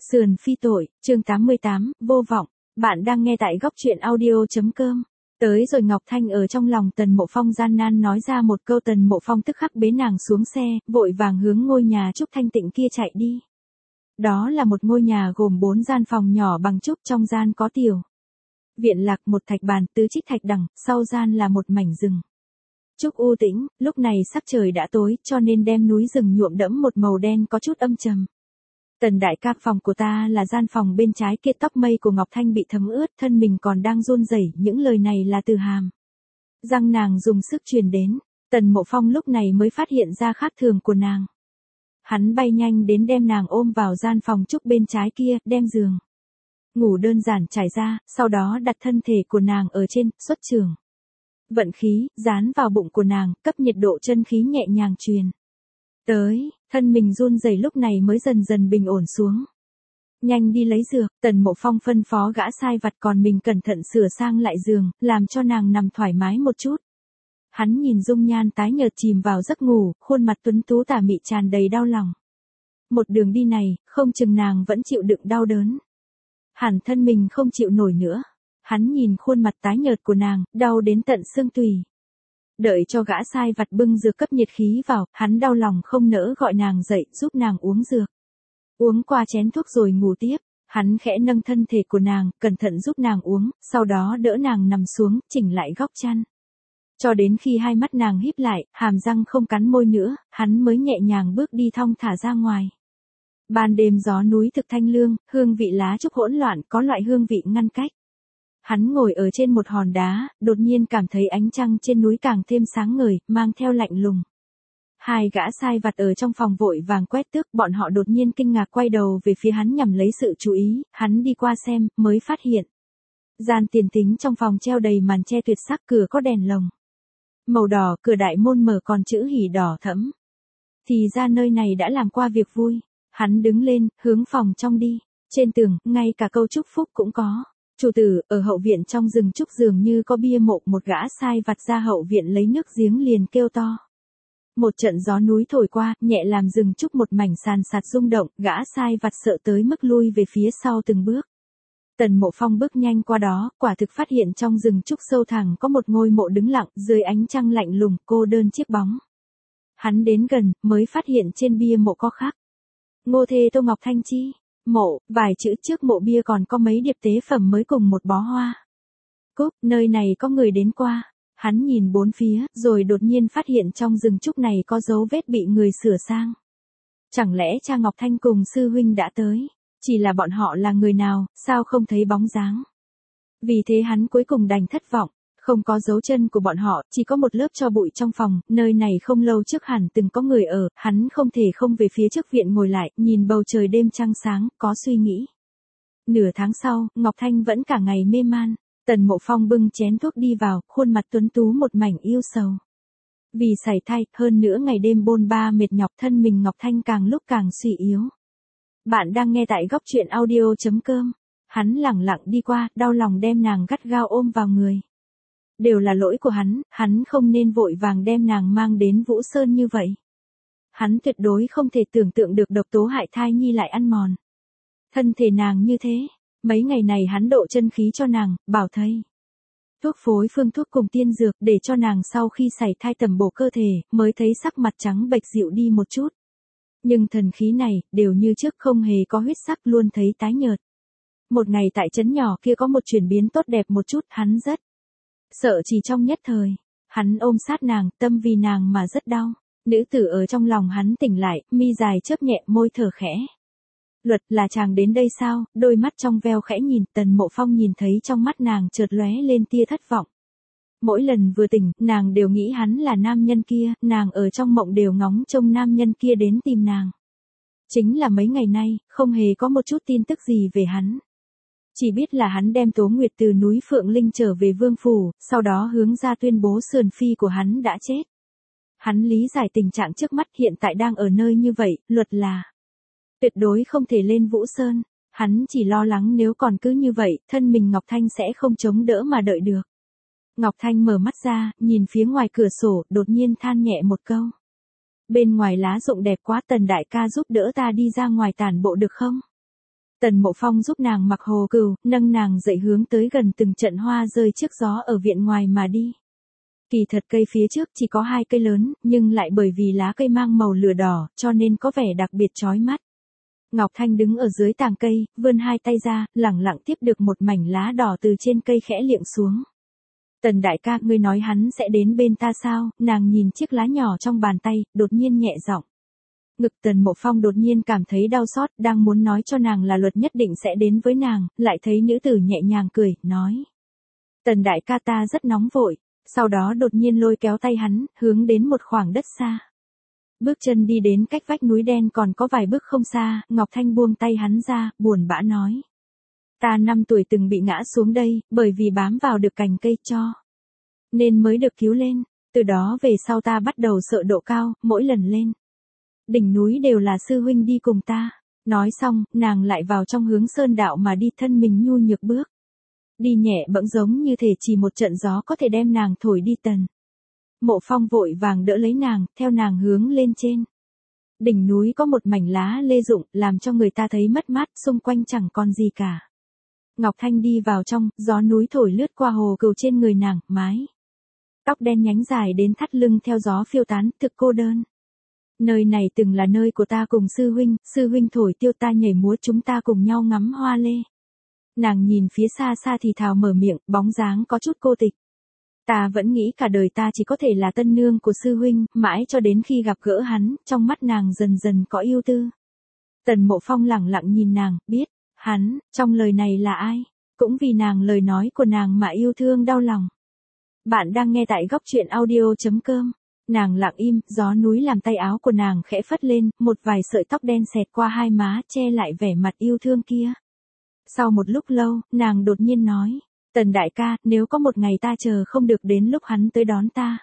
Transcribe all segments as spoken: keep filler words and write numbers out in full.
Sườn phi tội, chương tám mươi tám, vô vọng. Bạn đang nghe tại góc truyện audio.com. Tới rồi Ngọc Thanh ở trong lòng Tần Mộ Phong gian nan nói ra một câu. Tần Mộ Phong tức khắc bế nàng xuống xe, vội vàng hướng ngôi nhà trúc thanh tịnh kia chạy đi. Đó là một ngôi nhà gồm bốn gian phòng nhỏ bằng trúc, trong gian có tiểu viện lạc, một thạch bàn, tứ trích thạch đằng, sau gian là một mảnh rừng trúc u tĩnh. Lúc này sắc trời đã tối, cho nên đem núi rừng nhuộm đẫm một màu đen có chút âm trầm. Tần đại ca, phòng của ta là gian phòng bên trái kia. Tóc mây của Ngọc Thanh bị thấm ướt, thân mình còn đang run rẩy. Những lời này là từ hàm răng nàng dùng sức truyền đến. Tần Mộ Phong lúc này mới phát hiện ra khác thường của nàng. Hắn bay nhanh đến đem nàng ôm vào gian phòng trúc bên trái kia, đem giường ngủ đơn giản trải ra, sau đó đặt thân thể của nàng ở trên, xuất trường vận khí, dán vào bụng của nàng, cấp nhiệt độ, chân khí nhẹ nhàng truyền tới. Thân mình run rẩy lúc này mới dần dần bình ổn xuống. Nhanh đi lấy dược, Tần Mộ Phong phân phó gã sai vặt, còn mình cẩn thận sửa sang lại giường, làm cho nàng nằm thoải mái một chút. Hắn nhìn dung nhan tái nhợt chìm vào giấc ngủ, khuôn mặt tuấn tú tà mị tràn đầy đau lòng. Một đường đi này, không chừng nàng vẫn chịu đựng đau đớn. Hẳn thân mình không chịu nổi nữa. Hắn nhìn khuôn mặt tái nhợt của nàng, đau đến tận xương tủy. Đợi cho gã sai vặt bưng dược cấp nhiệt khí vào, hắn đau lòng không nỡ gọi nàng dậy, giúp nàng uống dược. Uống qua chén thuốc rồi ngủ tiếp. Hắn khẽ nâng thân thể của nàng, cẩn thận giúp nàng uống, sau đó đỡ nàng nằm xuống, chỉnh lại góc chăn. Cho đến khi hai mắt nàng híp lại, hàm răng không cắn môi nữa, hắn mới nhẹ nhàng bước đi thong thả ra ngoài. Ban đêm gió núi thực thanh lương, hương vị lá trúc hỗn loạn, có loại hương vị ngăn cách. Hắn ngồi ở trên một hòn đá, đột nhiên cảm thấy ánh trăng trên núi càng thêm sáng ngời, mang theo lạnh lùng. Hai gã sai vặt ở trong phòng vội vàng quét tước, bọn họ đột nhiên kinh ngạc quay đầu về phía hắn nhằm lấy sự chú ý. Hắn đi qua xem, mới phát hiện gian tiền tính trong phòng treo đầy màn che tuyệt sắc, cửa có đèn lồng màu đỏ, cửa đại môn mở còn chữ hỉ đỏ thẫm. Thì ra nơi này đã làm qua việc vui. Hắn đứng lên, hướng phòng trong đi. Trên tường, ngay cả câu chúc phúc cũng có. Chủ tử, ở hậu viện trong rừng trúc dường như có bia mộ. Một gã sai vặt ra hậu viện lấy nước giếng liền kêu to. Một trận gió núi thổi qua, nhẹ làm rừng trúc một mảnh sàn sạt rung động. Gã sai vặt sợ tới mức lui về phía sau từng bước. Tần Mộ Phong bước nhanh qua đó, quả thực phát hiện trong rừng trúc sâu thẳm có một ngôi mộ đứng lặng, dưới ánh trăng lạnh lùng, cô đơn chiếc bóng. Hắn đến gần, mới phát hiện trên bia mộ có khắc Ngô Thê Tô Ngọc Thanh Chi. Mộ, vài chữ trước mộ bia còn có mấy điệp tế phẩm mới cùng một bó hoa cúc. Nơi này có người đến qua. Hắn nhìn bốn phía, rồi đột nhiên phát hiện trong rừng trúc này có dấu vết bị người sửa sang. Chẳng lẽ cha Ngọc Thanh cùng sư huynh đã tới? Chỉ là bọn họ là người nào, sao không thấy bóng dáng? Vì thế hắn cuối cùng đành thất vọng. Không có dấu chân của bọn họ, chỉ có một lớp tro bụi trong phòng. Nơi này không lâu trước hẳn từng có người ở. Hắn không thể không về phía trước viện ngồi lại, nhìn bầu trời đêm trăng sáng, có suy nghĩ. Nửa tháng sau, Ngọc Thanh vẫn cả ngày mê man. Tần Mộ Phong bưng chén thuốc đi vào, khuôn mặt tuấn tú một mảnh yêu sầu. Vì sảy thai, hơn nữa ngày đêm bôn ba mệt nhọc, thân mình Ngọc Thanh càng lúc càng suy yếu. Bạn đang nghe tại góc truyện audio.com. Hắn lẳng lặng đi qua, đau lòng đem nàng gắt gao ôm vào người. Đều là lỗi của hắn, hắn không nên vội vàng đem nàng mang đến Vũ Sơn như vậy. Hắn tuyệt đối không thể tưởng tượng được độc tố hại thai nhi lại ăn mòn thân thể nàng như thế. Mấy ngày này hắn độ chân khí cho nàng, bảo thầy thuốc phối phương thuốc cùng tiên dược, để cho nàng sau khi sảy thai tầm bổ cơ thể, mới thấy sắc mặt trắng bệch dịu đi một chút. Nhưng thần khí này, đều như trước không hề có huyết sắc, luôn thấy tái nhợt. Một ngày tại trấn nhỏ kia có một chuyển biến tốt đẹp một chút, hắn rất sợ chỉ trong nhất thời. Hắn ôm sát nàng, tâm vì nàng mà rất đau. Nữ tử ở trong lòng hắn tỉnh lại, mi dài chớp nhẹ, môi thở khẽ. Luật, là chàng đến đây sao? Đôi mắt trong veo khẽ nhìn. Tần Mộ Phong nhìn thấy trong mắt nàng chợt lóe lên tia thất vọng. Mỗi lần vừa tỉnh, nàng đều nghĩ hắn là nam nhân kia, nàng ở trong mộng đều ngóng trông nam nhân kia đến tìm nàng. Chính là mấy ngày nay, không hề có một chút tin tức gì về hắn. Chỉ biết là hắn đem Tố Nguyệt từ núi Phượng Linh trở về vương phủ, sau đó hướng ra tuyên bố sườn phi của hắn đã chết. Hắn lý giải tình trạng trước mắt hiện tại đang ở nơi như vậy, luật là tuyệt đối không thể lên Vũ Sơn. Hắn chỉ lo lắng nếu còn cứ như vậy, thân mình Ngọc Thanh sẽ không chống đỡ mà đợi được. Ngọc Thanh mở mắt ra, nhìn phía ngoài cửa sổ, đột nhiên than nhẹ một câu. Bên ngoài lá rụng đẹp quá, Tần đại ca giúp đỡ ta đi ra ngoài tản bộ được không? Tần Mộ Phong giúp nàng mặc hồ cừu, nâng nàng dậy hướng tới gần từng trận hoa rơi trước gió ở viện ngoài mà đi. Kỳ thật cây phía trước chỉ có hai cây lớn, nhưng lại bởi vì lá cây mang màu lửa đỏ, cho nên có vẻ đặc biệt chói mắt. Ngọc Thanh đứng ở dưới tàng cây, vươn hai tay ra, lẳng lặng tiếp được một mảnh lá đỏ từ trên cây khẽ liệng xuống. Tần đại ca, ngươi nói hắn sẽ đến bên ta sao? Nàng nhìn chiếc lá nhỏ trong bàn tay, đột nhiên nhẹ giọng. Ngực Tần Mộ Phong đột nhiên cảm thấy đau xót, đang muốn nói cho nàng là Luật nhất định sẽ đến với nàng, lại thấy nữ tử nhẹ nhàng cười, nói. Tần đại ca, ta rất nóng vội, sau đó đột nhiên lôi kéo tay hắn, hướng đến một khoảng đất xa. Bước chân đi đến cách vách núi đen còn có vài bước không xa, Ngọc Thanh buông tay hắn ra, buồn bã nói. Ta năm tuổi từng bị ngã xuống đây, bởi vì bám vào được cành cây cho. Nên mới được cứu lên, từ đó về sau ta bắt đầu sợ độ cao, mỗi lần lên đỉnh núi đều là sư huynh đi cùng ta. Nói xong, nàng lại vào trong hướng sơn đạo mà đi, thân mình nhu nhược bước. Đi nhẹ bẫng giống như thể chỉ một trận gió có thể đem nàng thổi đi. Tần Mộ Phong vội vàng đỡ lấy nàng, theo nàng hướng lên trên. Đỉnh núi có một mảnh lá lê rụng, làm cho người ta thấy mất mát, xung quanh chẳng còn gì cả. Ngọc Thanh đi vào trong, gió núi thổi lướt qua hồ cừu trên người nàng, mái tóc đen nhánh dài đến thắt lưng theo gió phiêu tán, thực cô đơn. Nơi này từng là nơi của ta cùng sư huynh, sư huynh thổi tiêu ta nhảy múa, chúng ta cùng nhau ngắm hoa lê. Nàng nhìn phía xa xa thì thào mở miệng, bóng dáng có chút cô tịch. Ta vẫn nghĩ cả đời ta chỉ có thể là tân nương của sư huynh, mãi cho đến khi gặp gỡ hắn, trong mắt nàng dần dần có yêu tư. Tần Mộ Phong lẳng lặng nhìn nàng, biết, hắn, trong lời này là ai, cũng vì nàng lời nói của nàng mà yêu thương đau lòng. Bạn đang nghe tại góc truyện audio.com. Nàng lặng im, gió núi làm tay áo của nàng khẽ phất lên, một vài sợi tóc đen xẹt qua hai má, che lại vẻ mặt yêu thương kia. Sau một lúc lâu, nàng đột nhiên nói, Tần đại ca, nếu có một ngày ta chờ không được đến lúc hắn tới đón ta.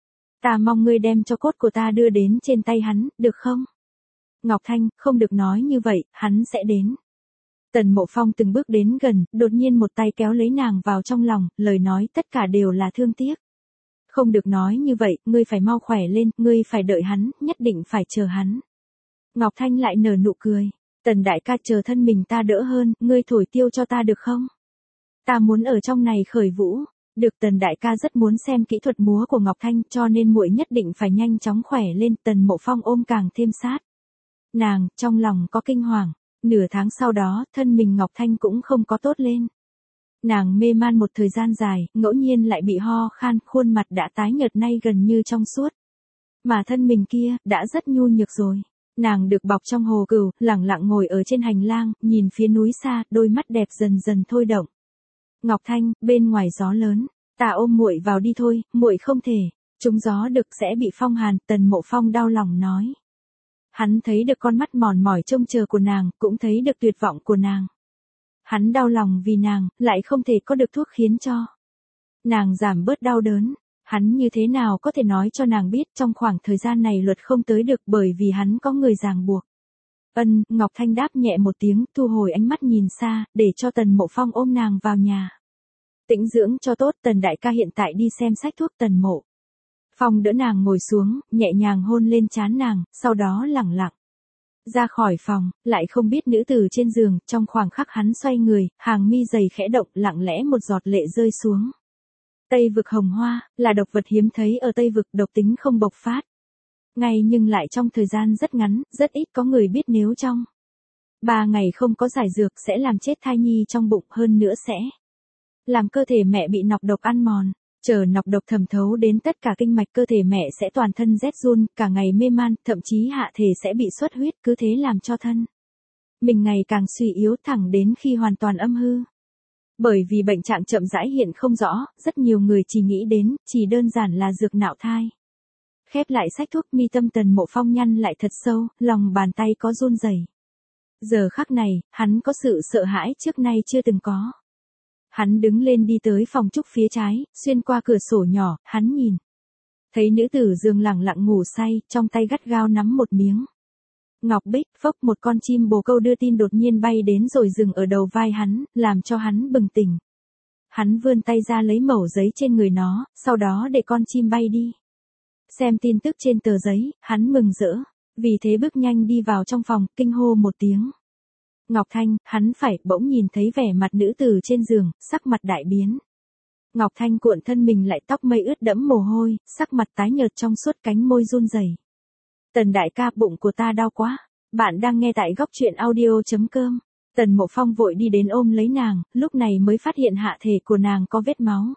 Ta mong ngươi đem cho cốt của ta đưa đến trên tay hắn, được không? Ngọc Thanh, không được nói như vậy, hắn sẽ đến. Tần Mộ Phong từng bước đến gần, đột nhiên một tay kéo lấy nàng vào trong lòng, lời nói tất cả đều là thương tiếc. Không được nói như vậy, ngươi phải mau khỏe lên, ngươi phải đợi hắn, nhất định phải chờ hắn. Ngọc Thanh lại nở nụ cười. Tần đại ca, chờ thân mình ta đỡ hơn, ngươi thổi tiêu cho ta được không? Ta muốn ở trong này khởi vũ. Được, Tần đại ca rất muốn xem kỹ thuật múa của Ngọc Thanh, cho nên muội nhất định phải nhanh chóng khỏe lên. Tần Mộ Phong ôm càng thêm sát nàng, trong lòng có kinh hoàng. Nửa tháng sau đó, thân mình Ngọc Thanh cũng không có tốt lên. Nàng mê man một thời gian dài, ngẫu nhiên lại bị ho khan, khuôn mặt đã tái nhợt nay gần như trong suốt. Mà thân mình kia, đã rất nhu nhược rồi. Nàng được bọc trong hồ cừu, lẳng lặng ngồi ở trên hành lang, nhìn phía núi xa, đôi mắt đẹp dần dần thôi động. Ngọc Thanh, bên ngoài gió lớn, ta ôm muội vào đi thôi, muội không thể, trúng gió đực sẽ bị phong hàn. Tần Mộ Phong đau lòng nói. Hắn thấy được con mắt mòn mỏi trông chờ của nàng, cũng thấy được tuyệt vọng của nàng. Hắn đau lòng vì nàng, lại không thể có được thuốc khiến cho nàng giảm bớt đau đớn. Hắn như thế nào có thể nói cho nàng biết trong khoảng thời gian này Luật không tới được, bởi vì hắn có người ràng buộc. Ân, Ngọc Thanh đáp nhẹ một tiếng, thu hồi ánh mắt nhìn xa, để cho Tần Mộ Phong ôm nàng vào nhà. Tĩnh dưỡng cho tốt, Tần đại ca hiện tại đi xem sách thuốc. Tần Mộ Phong đỡ nàng ngồi xuống, nhẹ nhàng hôn lên trán nàng, sau đó lẳng lặng ra khỏi phòng, lại không biết nữ tử trên giường. Trong khoảng khắc hắn xoay người, hàng mi dày khẽ động, lặng lẽ một giọt lệ rơi xuống. Tây vực hồng hoa, là độc vật hiếm thấy ở Tây vực, độc tính không bộc phát ngay, nhưng lại trong thời gian rất ngắn, rất ít có người biết nếu trong ba ngày không có giải dược sẽ làm chết thai nhi trong bụng, hơn nữa sẽ làm cơ thể mẹ bị nọc độc ăn mòn. Chờ nọc độc thẩm thấu đến tất cả kinh mạch, cơ thể mẹ sẽ toàn thân rét run, cả ngày mê man, thậm chí hạ thể sẽ bị xuất huyết, cứ thế làm cho thân mình ngày càng suy yếu, thẳng đến khi hoàn toàn âm hư. Bởi vì bệnh trạng chậm rãi hiện không rõ, rất nhiều người chỉ nghĩ đến, chỉ đơn giản là dược nạo thai. Khép lại sách thuốc, mi tâm Tần Mộ Phong nhăn lại thật sâu, lòng bàn tay có run rẩy. Giờ khắc này, hắn có sự sợ hãi trước nay chưa từng có. Hắn đứng lên đi tới phòng trúc phía trái, xuyên qua cửa sổ nhỏ, hắn nhìn thấy nữ tử giường lẳng lặng ngủ say, trong tay gắt gao nắm một miếng ngọc bích. Phốc, một con chim bồ câu đưa tin đột nhiên bay đến rồi dừng ở đầu vai hắn, làm cho hắn bừng tỉnh. Hắn vươn tay ra lấy mẩu giấy trên người nó, sau đó để con chim bay đi. Xem tin tức trên tờ giấy, hắn mừng rỡ, vì thế bước nhanh đi vào trong phòng, kinh hô một tiếng. Ngọc Thanh, hắn phải, bỗng nhìn thấy vẻ mặt nữ tử trên giường, sắc mặt đại biến. Ngọc Thanh cuộn thân mình lại, tóc mây ướt đẫm mồ hôi, sắc mặt tái nhợt, trong suốt cánh môi run rẩy. Tần đại ca, bụng của ta đau quá. Bạn đang nghe tại góc truyện audio.com. Tần Mộ Phong vội đi đến ôm lấy nàng, lúc này mới phát hiện hạ thể của nàng có vết máu.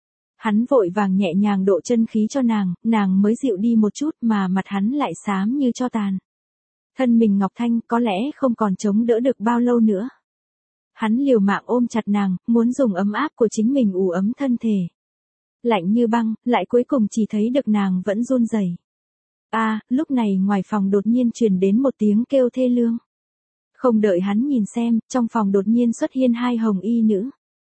Hắn vội vàng nhẹ nhàng độ chân khí cho nàng, nàng mới dịu đi một chút mà mặt hắn lại xám như tro tàn. Thân mình Ngọc Thanh có lẽ không còn chống đỡ được bao lâu nữa. Hắn liều mạng ôm chặt nàng, muốn dùng ấm áp của chính mình ủ ấm thân thể. Lạnh như băng, lại cuối cùng chỉ thấy được nàng vẫn run rẩy. A, à, lúc này ngoài phòng đột nhiên truyền đến một tiếng kêu thê lương. Không đợi hắn nhìn xem, trong phòng đột nhiên xuất hiện hai hồng y nữ.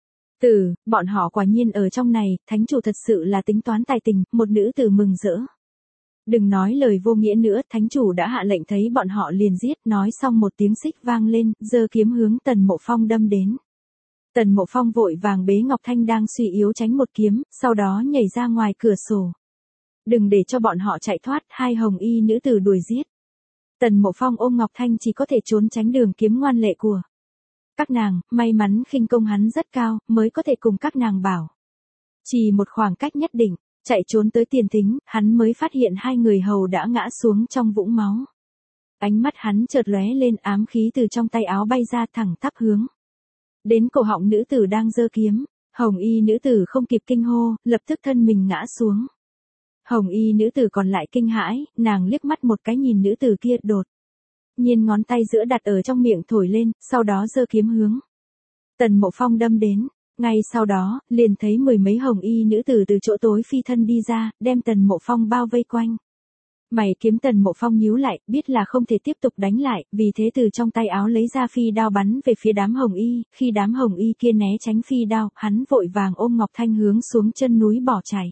Tử, bọn họ quả nhiên ở trong này, thánh chủ thật sự là tính toán tài tình, một nữ tử mừng rỡ. Đừng nói lời vô nghĩa nữa, thánh chủ đã hạ lệnh, thấy bọn họ liền giết, nói xong một tiếng xích vang lên, giơ kiếm hướng Tần Mộ Phong đâm đến. Tần Mộ Phong vội vàng bế Ngọc Thanh đang suy yếu tránh một kiếm, sau đó nhảy ra ngoài cửa sổ. Đừng để cho bọn họ chạy thoát, hai hồng y nữ tử đuổi giết. Tần Mộ Phong ôm Ngọc Thanh chỉ có thể trốn tránh đường kiếm ngoan lệ của các nàng, may mắn khinh công hắn rất cao, mới có thể cùng các nàng bảo. Chỉ một khoảng cách nhất định, chạy trốn tới tiền thính, hắn mới phát hiện hai người hầu đã ngã xuống trong vũng máu. Ánh mắt hắn chợt lóe lên, ám khí từ trong tay áo bay ra thẳng tắp hướng đến cổ họng nữ tử đang giơ kiếm. Hồng y nữ tử không kịp kinh hô, lập tức thân mình ngã xuống. Hồng y nữ tử còn lại kinh hãi, nàng liếc mắt một cái nhìn nữ tử kia, đột nhiên ngón tay giữa đặt ở trong miệng thổi lên, sau đó giơ kiếm hướng Tần Mộ Phong đâm đến. Ngay sau đó, liền thấy mười mấy hồng y nữ tử từ chỗ tối phi thân đi ra, đem Tần Mộ Phong bao vây quanh. Mày kiếm Tần Mộ Phong nhíu lại, biết là không thể tiếp tục đánh lại, vì thế từ trong tay áo lấy ra phi đao bắn về phía đám hồng y, khi đám hồng y kia né tránh phi đao, hắn vội vàng ôm Ngọc Thanh hướng xuống chân núi bỏ chạy.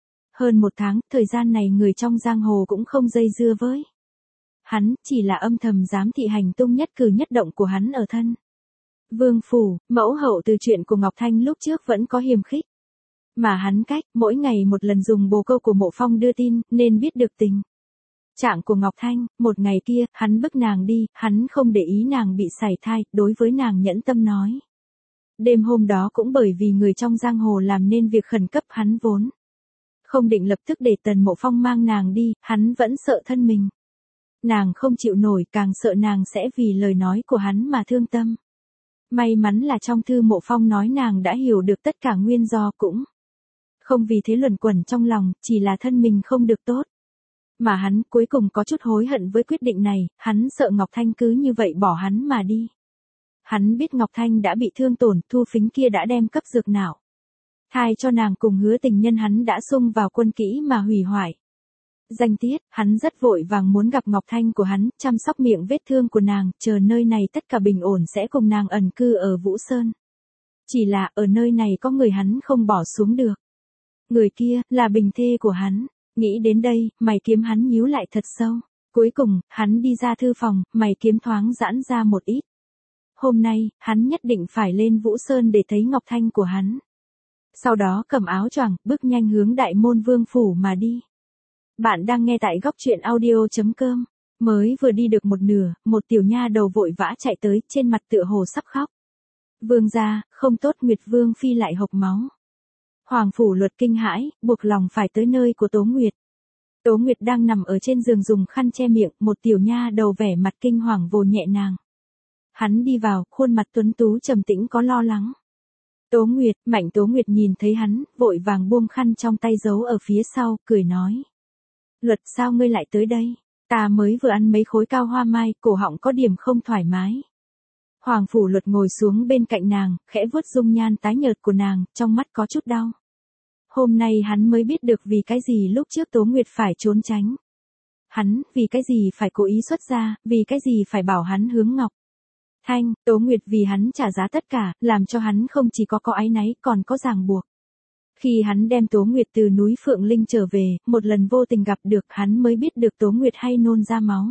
Hơn một tháng, thời gian này người trong giang hồ cũng không dây dưa với hắn, chỉ là âm thầm giám thị hành tung nhất cử nhất động của hắn ở thân vương phủ. Mẫu hậu từ chuyện của Ngọc Thanh lúc trước vẫn có hiềm khích, mà hắn cách mỗi ngày một lần dùng bồ câu của Mộ Phong đưa tin, nên biết được tình trạng của Ngọc Thanh. Một ngày kia, hắn bức nàng đi, hắn không để ý nàng bị sảy thai, đối với nàng nhẫn tâm nói. Đêm hôm đó cũng bởi vì người trong giang hồ làm nên việc khẩn cấp, hắn vốn không định lập tức để Tần Mộ Phong mang nàng đi, hắn vẫn sợ thân mình nàng không chịu nổi, càng sợ nàng sẽ vì lời nói của hắn mà thương tâm. May mắn là trong thư Mộ Phong nói nàng đã hiểu được tất cả nguyên do, cũng không vì thế luẩn quẩn trong lòng, chỉ là thân mình không được tốt. Mà hắn cuối cùng có chút hối hận với quyết định này, hắn sợ Ngọc Thanh cứ như vậy bỏ hắn mà đi. Hắn biết Ngọc Thanh đã bị thương tổn, Thu Phính kia đã đem cấp dược não thai cho nàng, cùng hứa tình nhân hắn đã xung vào quân kỹ mà hủy hoại danh tiết. Hắn rất vội vàng muốn gặp Ngọc Thanh của hắn, chăm sóc miệng vết thương của nàng, chờ nơi này tất cả bình ổn sẽ cùng nàng ẩn cư ở Vũ Sơn. Chỉ là ở nơi này có người hắn không bỏ xuống được. Người kia là bình thê của hắn. Nghĩ đến đây, mày kiếm hắn nhíu lại thật sâu. Cuối cùng, hắn đi ra thư phòng, mày kiếm thoáng giãn ra một ít. Hôm nay, hắn nhất định phải lên Vũ Sơn để thấy Ngọc Thanh của hắn. Sau đó cầm áo choàng, bước nhanh hướng Đại Môn Vương phủ mà đi. Bạn đang nghe tại góc truyện audio.com. Mới vừa đi được một nửa, một tiểu nha đầu vội vã chạy tới, trên mặt tựa hồ sắp khóc. Vương gia, không tốt, Nguyệt Vương phi lại hộc máu. Hoàng phủ Luật kinh hãi, buộc lòng phải tới nơi của Tố Nguyệt. Tố Nguyệt đang nằm ở trên giường dùng khăn che miệng, một tiểu nha đầu vẻ mặt kinh hoàng vồ nhẹ nàng. Hắn đi vào, khuôn mặt tuấn tú trầm tĩnh có lo lắng. Tố Nguyệt, Mạnh Tố Nguyệt nhìn thấy hắn, vội vàng buông khăn trong tay giấu ở phía sau, cười nói. Luật, sao ngươi lại tới đây? Ta mới vừa ăn mấy khối cao hoa mai, cổ họng có điểm không thoải mái. Hoàng phủ Luật ngồi xuống bên cạnh nàng, khẽ vuốt dung nhan tái nhợt của nàng, trong mắt có chút đau. Hôm nay hắn mới biết được vì cái gì lúc trước Tố Nguyệt phải trốn tránh hắn, vì cái gì phải cố ý xuất ra, vì cái gì phải bảo hắn hướng Ngọc Thanh. Tố Nguyệt vì hắn trả giá tất cả, làm cho hắn không chỉ có có áy náy, còn có ràng buộc. Khi hắn đem Tố Nguyệt từ núi Phượng Linh trở về, một lần vô tình gặp được, hắn mới biết được Tố Nguyệt hay nôn ra máu.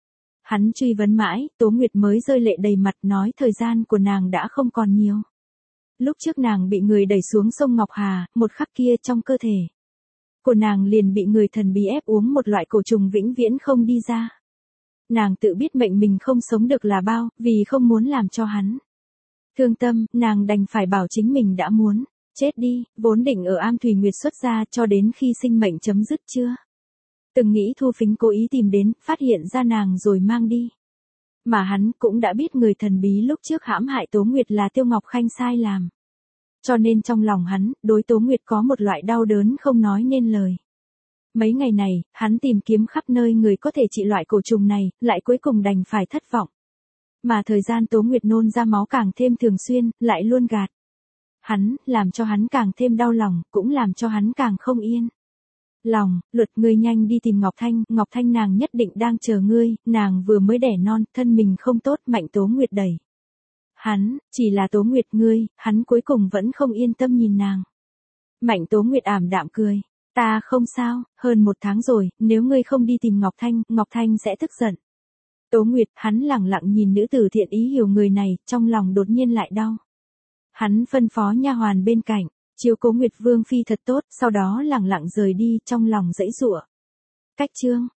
Hắn truy vấn mãi, Tố Nguyệt mới rơi lệ đầy mặt, nói thời gian của nàng đã không còn nhiều. Lúc trước nàng bị người đẩy xuống sông Ngọc Hà, một khắc kia trong cơ thể của nàng liền bị người thần bí ép uống một loại cổ trùng vĩnh viễn không đi ra. Nàng tự biết mệnh mình không sống được là bao, vì không muốn làm cho hắn thương tâm, nàng đành phải bảo chính mình đã muốn chết đi, vốn định ở Am Thùy Nguyệt xuất gia cho đến khi sinh mệnh chấm dứt chưa. Từng nghĩ Thu Phính cố ý tìm đến, phát hiện ra nàng rồi mang đi. Mà hắn cũng đã biết người thần bí lúc trước hãm hại Tố Nguyệt là Tiêu Ngọc Khanh sai làm. Cho nên trong lòng hắn, đối Tố Nguyệt có một loại đau đớn không nói nên lời. Mấy ngày này, hắn tìm kiếm khắp nơi người có thể trị loại cổ trùng này, lại cuối cùng đành phải thất vọng. Mà thời gian Tố Nguyệt nôn ra máu càng thêm thường xuyên, lại luôn gạt hắn, làm cho hắn càng thêm đau lòng, cũng làm cho hắn càng không yên lòng. Luật, ngươi nhanh đi tìm Ngọc Thanh, Ngọc Thanh nàng nhất định đang chờ ngươi, nàng vừa mới đẻ non, thân mình không tốt. Mạnh Tố Nguyệt đẩy hắn, chỉ là Tố Nguyệt ngươi, hắn cuối cùng vẫn không yên tâm nhìn nàng. Mạnh Tố Nguyệt ảm đạm cười, ta không sao, hơn một tháng rồi, nếu ngươi không đi tìm Ngọc Thanh, Ngọc Thanh sẽ tức giận. Tố Nguyệt, hắn lẳng lặng nhìn nữ tử thiện ý hiểu người này, trong lòng đột nhiên lại đau. Hắn phân phó nha hoàn bên cạnh, chiếu cố Nguyệt Vương phi thật tốt, sau đó lẳng lặng rời đi, trong lòng dãy giụa. Cách chương